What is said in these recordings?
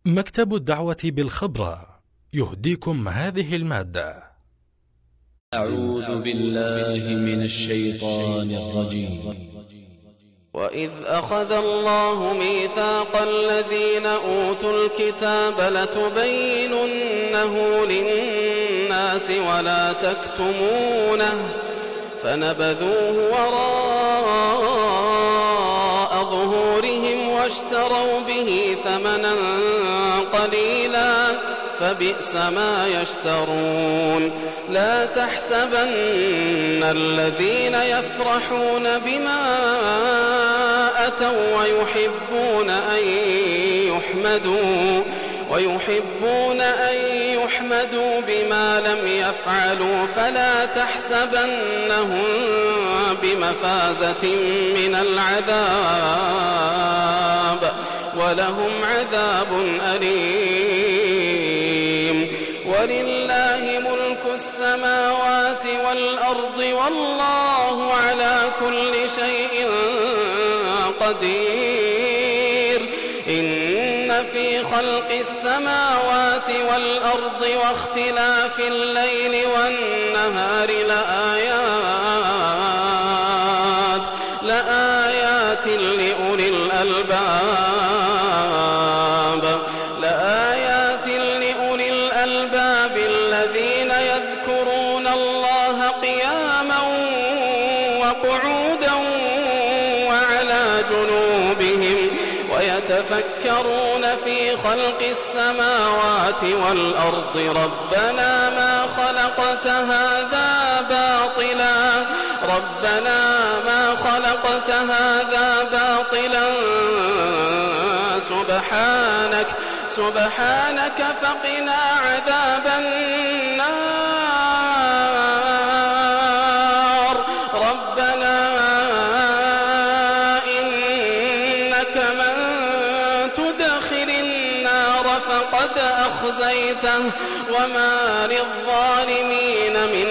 مكتب الدعوة بالخبرة يهديكم هذه المادة. أعوذ بالله من الشيطان الرجيم. وإذ أخذ الله ميثاق الذين أوتوا الكتاب لتبيننه للناس ولا تكتمونه فنبذوه وراء ظهورهم واشتروا به ثمنا قليلا فبئس ما يشترون. لا تحسبن الذين يفرحون بما أتوا ويحبون أن يحمدوا بما لم يفعلوا فلا تحسبنهم بمفازة من العذاب ولهم عذاب أليم. ولله ملك السماوات والأرض والله على كل شيء قدير. إن في خلق السماوات والأرض واختلاف الليل والنهار لآيات لأولي الألباب الذين يذكرون الله قياما وقعودا وعلى جنوبهم ويتفكرون في خلق السماوات والأرض ربنا ما خلقت هذا باطلا سبحانك فقنا عذاب النار. ربنا إنك من تدخل النار فقد أخزيته وما للظالمين من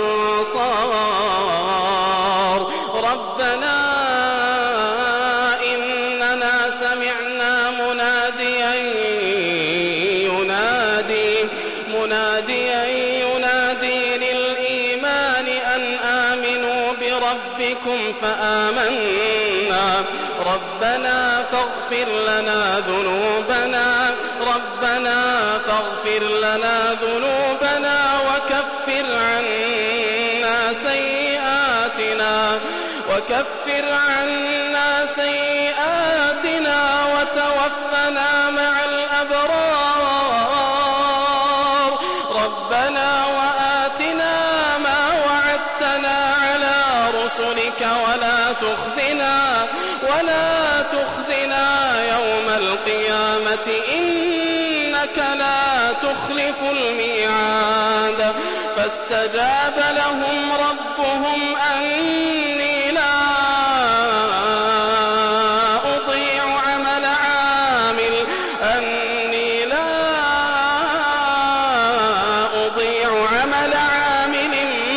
أنصار. ربنا إننا سمعنا مناديا ينادي للإيمان أن آمنوا بربكم فآمنا. ربنا فاغفر لنا ذنوبنا وكفر عنا سيئاتنا وتوفنا مع الأبرار. ربنا وآتنا ما وعدتنا على رسلك ولا تخزنا يوم القيامة إنك لا تخلف الميعاد. فاستجاب لهم ربهم أني لا أضيع عمل عامل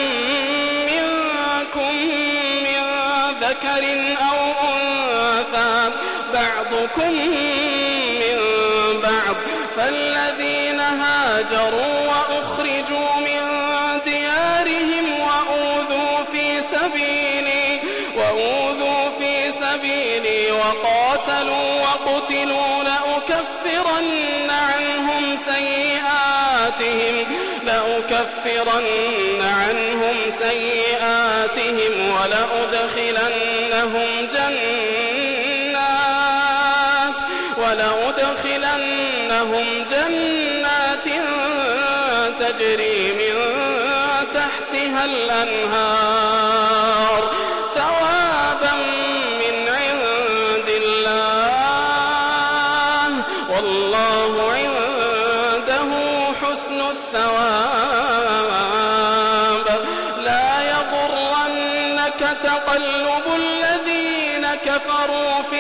منكم من ذكر أو أنثى بعضكم من بعض. فالذين هاجروا وأخرجوا من ديارهم وأوذوا في سبيلي وقاتلوا وقتلوا لأكفرن عنهم سيئاتهم ولأدخلنهم جنات تجري من تحتها الأنهار ثوابا من عند الله والله عنده حسن الثواب. لا يغرنك تقلب الذين كفروا في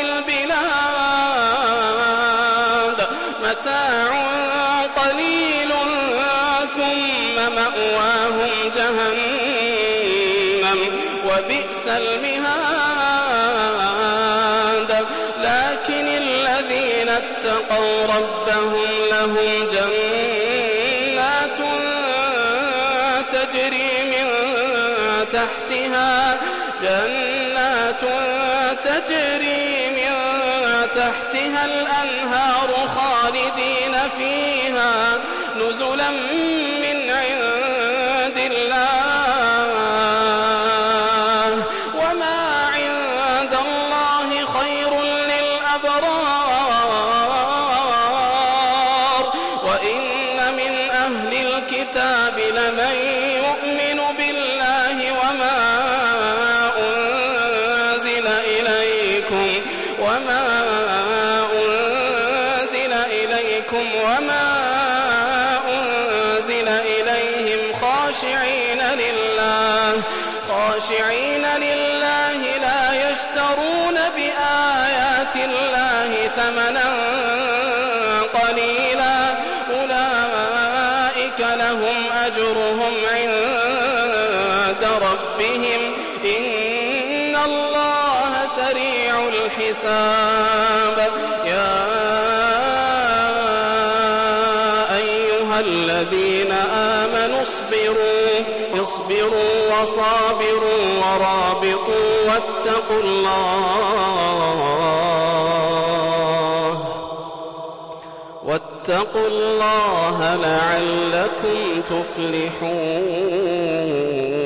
البلاد متاع قليل ثم مأواهم جهنم وبئس المهاد. لكن الذين اتقوا ربهم لهم جنات تجري من تحتها الأنهار خالدين فيها نزلا من عند الله وما عند الله خير للأبرار وإن من أهل الكتاب لمن يؤمن بالله وما أنزل إليكم خاشعين لله لا يشترون بآيات الله ثمنا قليلا أولئك لهم أجرهم عند ربهم إن الله سريع الحساب يا أيها الذين آمنوا اصبروا وصابروا ورابطوا واتقوا الله لعلكم تفلحون.